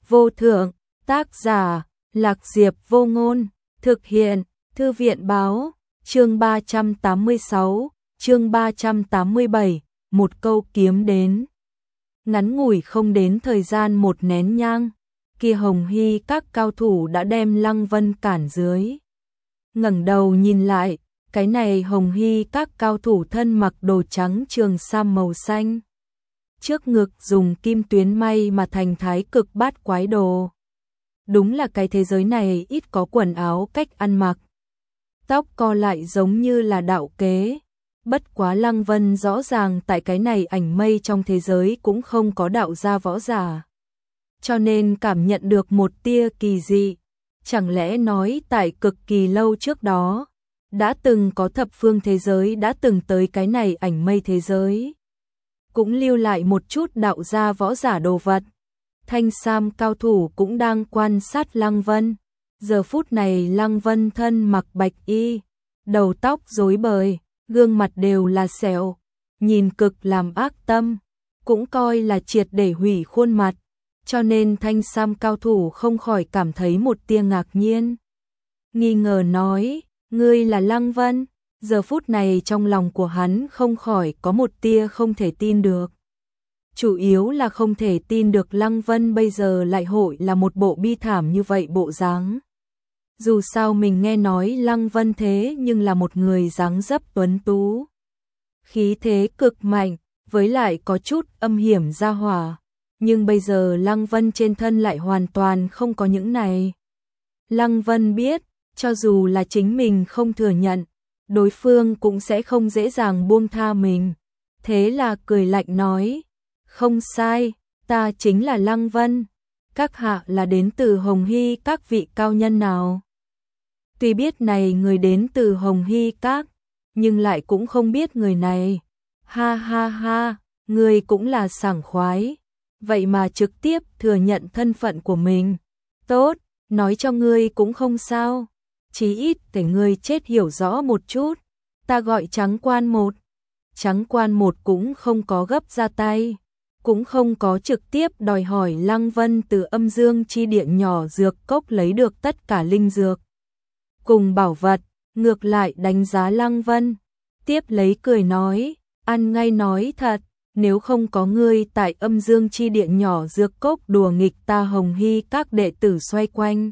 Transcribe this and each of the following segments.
vô thượng, tác giả, Lạc Diệp Vô Ngôn, thực hiện, Thư viện báo, chương 386, chương 387, một câu kiếm đến. Ngắn ngủi không đến thời gian một nén nhang, kia Hồng Hy các cao thủ đã đem Lăng Vân cản dưới. Ngẩng đầu nhìn lại, cái này Hồng Hy các cao thủ thân mặc đồ trắng trường sam màu xanh. Trước ngực dùng kim tuyến may mà thành thái cực bát quái đồ. Đúng là cái thế giới này ít có quần áo cách ăn mặc. Tóc co lại giống như là đạo kế. Bất quá Lăng Vân rõ ràng tại cái này ảnh mây trong thế giới cũng không có đạo gia võ giả. Cho nên cảm nhận được một tia kỳ dị. Chẳng lẽ nói tại cực kỳ lâu trước đó, đã từng có thập phương thế giới đã từng tới cái này ảnh mây thế giới. Cũng lưu lại một chút đạo gia võ giả đồ vật. Thanh sam cao thủ cũng đang quan sát Lăng Vân. Giờ phút này Lăng Vân thân mặc bạch y, đầu tóc rối bời, gương mặt đều là sẹo, nhìn cực làm ác tâm, cũng coi là triệt để hủy khuôn mặt, cho nên thanh sam cao thủ không khỏi cảm thấy một tia ngạc nhiên. Nghi ngờ nói, ngươi là Lăng Vân? Giờ phút này trong lòng của hắn không khỏi có một tia không thể tin được. Chủ yếu là không thể tin được Lăng Vân bây giờ lại hội là một bộ bi thảm như vậy bộ dáng. Dù sao mình nghe nói Lăng Vân thế nhưng là một người dáng dấp tuấn tú. Khí thế cực mạnh, với lại có chút âm hiểm ra hỏa. Nhưng bây giờ Lăng Vân trên thân lại hoàn toàn không có những này. Lăng Vân biết, cho dù là chính mình không thừa nhận, đối phương cũng sẽ không dễ dàng buông tha mình. Thế là cười lạnh nói, không sai, ta chính là Lăng Vân. Các hạ là đến từ Hồng Hy các vị cao nhân nào? Tuy biết này người đến từ Hồng Hy các, nhưng lại cũng không biết người này. Ha ha ha, người cũng là sảng khoái. Vậy mà trực tiếp thừa nhận thân phận của mình. Tốt, nói cho ngươi cũng không sao. Chí ít để ngươi chết hiểu rõ một chút. Ta gọi Trắng Quan một. Trắng Quan một cũng không có gấp ra tay. Cũng không có trực tiếp đòi hỏi Lăng Vân từ âm dương chi địa nhỏ dược cốc lấy được tất cả linh dược. Cùng bảo vật, ngược lại đánh giá Lăng Vân. Tiếp lấy cười nói, ăn ngay nói thật. Nếu không có ngươi tại âm dương chi địa nhỏ dược cốc đùa nghịch ta Hồng Hy các đệ tử xoay quanh.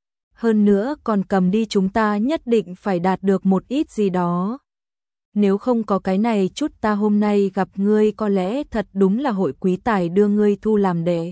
Hơn nữa còn cầm đi chúng ta nhất định phải đạt được một ít gì đó. Nếu không có cái này chút ta hôm nay gặp ngươi có lẽ thật đúng là hội quý tài đưa ngươi thu làm đệ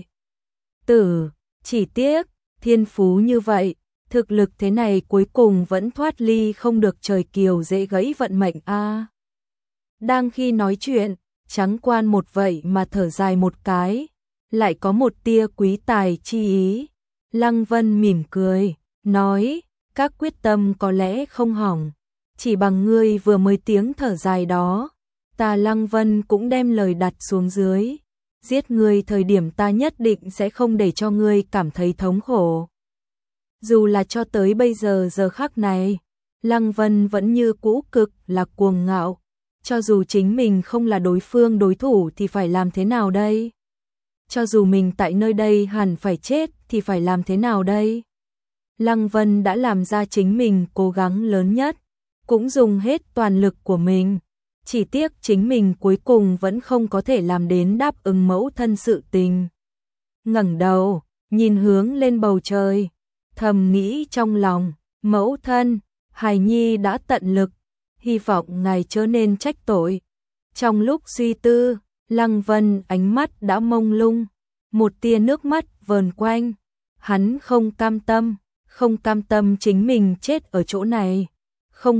tử. Chỉ tiếc, thiên phú như vậy, thực lực thế này cuối cùng vẫn thoát ly không được trời kiều dễ gãy vận mệnh a. Đang khi nói chuyện, Trắng Quan một vậy mà thở dài một cái, lại có một tia quý tài chi ý. Lăng Vân mỉm cười, nói, các quyết tâm có lẽ không hỏng, chỉ bằng ngươi vừa mới tiếng thở dài đó, ta Lăng Vân cũng đem lời đặt xuống dưới, giết ngươi thời điểm ta nhất định sẽ không để cho ngươi cảm thấy thống khổ. Dù là cho tới bây giờ giờ khắc này, Lăng Vân vẫn như cũ cực là cuồng ngạo. Cho dù chính mình không là đối phương đối thủ thì phải làm thế nào đây? Cho dù mình tại nơi đây hẳn phải chết thì phải làm thế nào đây? Lăng Vân đã làm ra chính mình cố gắng lớn nhất, cũng dùng hết toàn lực của mình. Chỉ tiếc chính mình cuối cùng vẫn không có thể làm đến đáp ứng mẫu thân sự tình. Ngẩng đầu, nhìn hướng lên bầu trời, thầm nghĩ trong lòng, mẫu thân, hài nhi đã tận lực. Hy vọng ngài chớ nên trách tội. Trong lúc suy tư, Lăng Vân ánh mắt đã mông lung, một tia nước mắt vờn quanh. Hắn không cam tâm chính mình chết ở chỗ này. Không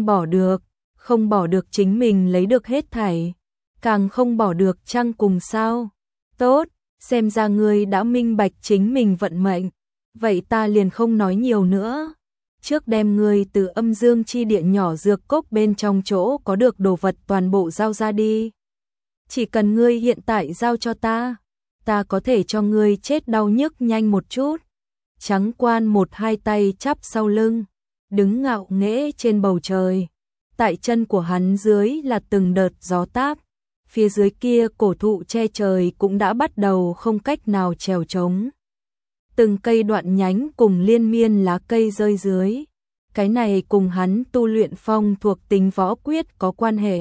bỏ được chính mình lấy được hết thảy. Càng không bỏ được chăng cùng sao. Tốt, xem ra ngươi đã minh bạch chính mình vận mệnh. Vậy ta liền không nói nhiều nữa. Trước đem ngươi từ âm dương chi địa nhỏ dược cốc bên trong chỗ có được đồ vật toàn bộ giao ra đi. Chỉ cần ngươi hiện tại giao cho ta có thể cho ngươi chết đau nhức nhanh một chút. Trắng Quan một hai tay chắp sau lưng, đứng ngạo nghễ trên bầu trời. Tại chân của hắn dưới là từng đợt gió táp, phía dưới kia cổ thụ che trời cũng đã bắt đầu không cách nào trèo trống. từng cây đoạn nhánh cùng liên miên lá cây rơi dưới. Cái này cùng hắn tu luyện phong thuộc tính võ quyết có quan hệ.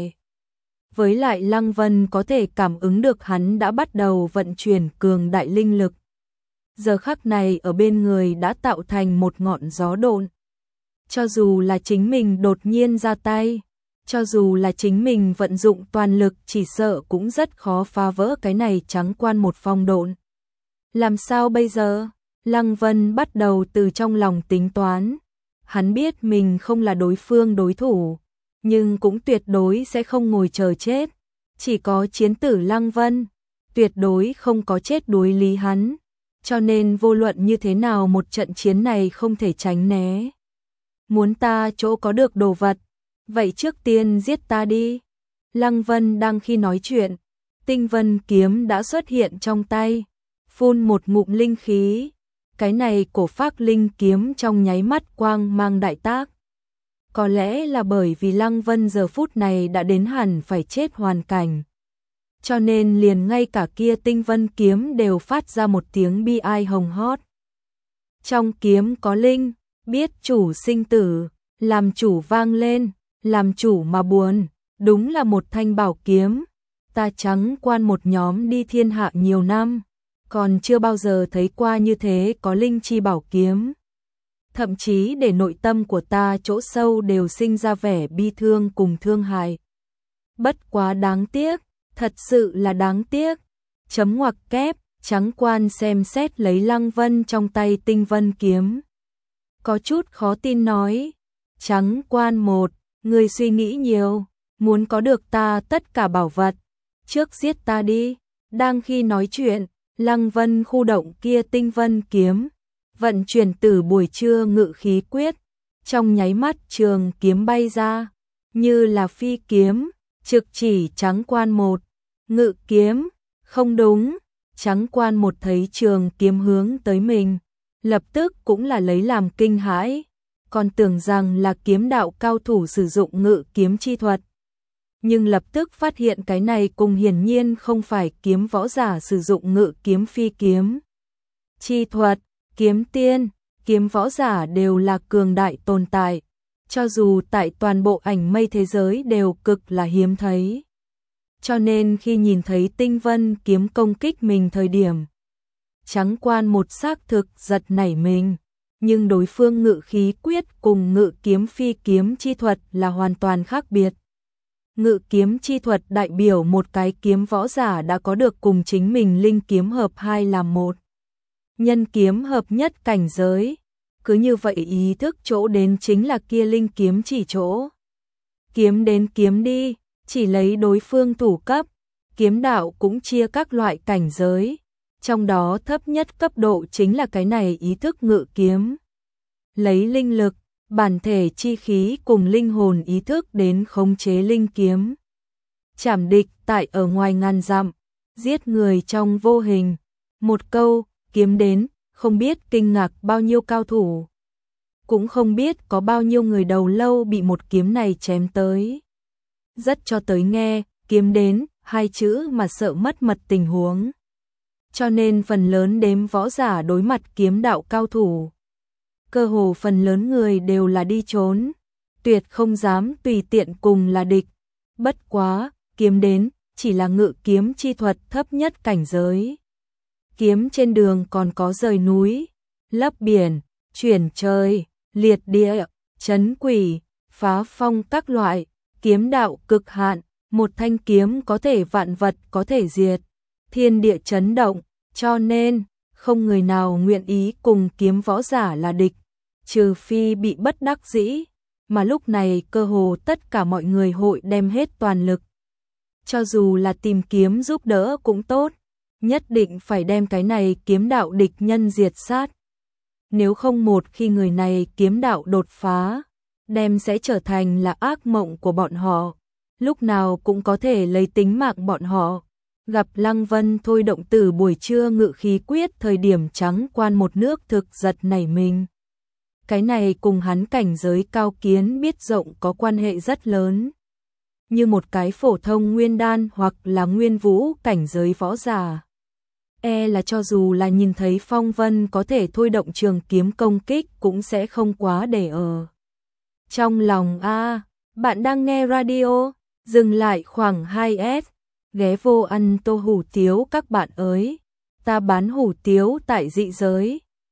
Với lại Lăng Vân có thể cảm ứng được hắn đã bắt đầu vận chuyển cường đại linh lực. Giờ khắc này ở bên người đã tạo thành một ngọn gió độn. Cho dù là chính mình đột nhiên ra tay, cho dù là chính mình vận dụng toàn lực chỉ sợ cũng rất khó phá vỡ cái này trắng quan một phong độn. Làm sao bây giờ? Lăng Vân bắt đầu từ trong lòng tính toán. Hắn biết mình không là đối phương đối thủ, nhưng cũng tuyệt đối sẽ không ngồi chờ chết. Chỉ có chiến tử Lăng Vân, tuyệt đối không có chết đuối lý hắn. Cho nên vô luận như thế nào một trận chiến này không thể tránh né. Muốn ta chỗ có được đồ vật, vậy trước tiên giết ta đi. Lăng Vân đang khi nói chuyện, Tinh Vân kiếm đã xuất hiện trong tay, phun một ngụm linh khí. Cái này cổ phác linh kiếm trong nháy mắt quang mang đại tác. Có lẽ là bởi vì Lăng Vân giờ phút này đã đến hẳn phải chết hoàn cảnh. Cho nên liền ngay cả kia Tinh Vân kiếm đều phát ra một tiếng bi ai hồng hót. Trong kiếm có linh, biết chủ sinh tử, làm chủ vang lên, làm chủ mà buồn, đúng là một thanh bảo kiếm. Ta trắng quan một nhóm đi thiên hạ nhiều năm, còn chưa bao giờ thấy qua như thế có linh chi bảo kiếm. Thậm chí để nội tâm của ta chỗ sâu đều sinh ra vẻ bi thương cùng thương hại. Bất quá đáng tiếc, thật sự là đáng tiếc. Chấm ngoặc kép, trắng quan xem xét lấy Lăng Vân trong tay Tinh Vân kiếm. Có chút khó tin nói, trắng quan một, người suy nghĩ nhiều, muốn có được ta tất cả bảo vật, trước giết ta đi. Đang khi nói chuyện, Lăng Vân khu động kia Tinh Vân kiếm, vận chuyển từ buổi trưa ngự khí quyết, trong nháy mắt trường kiếm bay ra, như là phi kiếm, trực chỉ trắng quan một. Ngự kiếm, không đúng, trắng quan một thấy trường kiếm hướng tới mình, lập tức cũng là lấy làm kinh hãi, còn tưởng rằng là kiếm đạo cao thủ sử dụng ngự kiếm chi thuật. Nhưng lập tức phát hiện cái này cùng hiển nhiên không phải kiếm võ giả sử dụng ngự kiếm phi kiếm. Chi thuật, kiếm tiên, kiếm võ giả đều là cường đại tồn tại, cho dù tại toàn bộ ảnh mây thế giới đều cực là hiếm thấy. Cho nên khi nhìn thấy Tinh Vân kiếm công kích mình thời điểm, trắng quan một xác thực giật nảy mình, nhưng đối phương ngự khí quyết cùng ngự kiếm phi kiếm chi thuật là hoàn toàn khác biệt. Ngự kiếm chi thuật đại biểu một cái kiếm võ giả đã có được cùng chính mình linh kiếm hợp hai làm một. Nhân kiếm hợp nhất cảnh giới, cứ như vậy ý thức chỗ đến chính là kia linh kiếm chỉ chỗ. Kiếm đến kiếm đi, chỉ lấy đối phương thủ cấp, kiếm đạo cũng chia các loại cảnh giới, trong đó thấp nhất cấp độ chính là cái này ý thức ngự kiếm. Lấy linh lực, bản thể chi khí cùng linh hồn ý thức đến khống chế linh kiếm. Chảm địch tại ở ngoài ngàn dặm, giết người trong vô hình. Một câu, kiếm đến, không biết kinh ngạc bao nhiêu cao thủ. Cũng không biết có bao nhiêu người đầu lâu bị một kiếm này chém tới. Rất cho tới nghe, kiếm đến, hai chữ mà sợ mất mật tình huống. Cho nên phần lớn đếm võ giả đối mặt kiếm đạo cao thủ, cơ hồ phần lớn người đều là đi trốn, tuyệt không dám tùy tiện cùng là địch. Bất quá, kiếm đến, chỉ là ngự kiếm chi thuật thấp nhất cảnh giới. Kiếm trên đường còn có rời núi, lấp biển, chuyển trời, liệt địa, trấn quỷ, phá phong các loại, kiếm đạo cực hạn, một thanh kiếm có thể vạn vật có thể diệt, thiên địa chấn động, cho nên không người nào nguyện ý cùng kiếm võ giả là địch, trừ phi bị bất đắc dĩ, mà lúc này cơ hồ tất cả mọi người hội đem hết toàn lực. Cho dù là tìm kiếm giúp đỡ cũng tốt, nhất định phải đem cái này kiếm đạo địch nhân diệt sát. Nếu không một khi người này kiếm đạo đột phá, đem sẽ trở thành là ác mộng của bọn họ, lúc nào cũng có thể lấy tính mạng bọn họ. Gặp Lăng Vân thôi động từ buổi trưa ngự khí quyết thời điểm trắng quan một nước thực giật nảy mình. Cái này cùng hắn cảnh giới cao kiến biết rộng có quan hệ rất lớn. Như một cái phổ thông nguyên đan hoặc là nguyên vũ cảnh giới võ giả. là cho dù là nhìn thấy phong vân có thể thôi động trường kiếm công kích cũng sẽ không quá để ở trong lòng a. Bạn đang nghe radio, dừng lại khoảng 2S, ghé vô ăn tô hủ tiếu các bạn ơi. Ta bán hủ tiếu tại dị giới.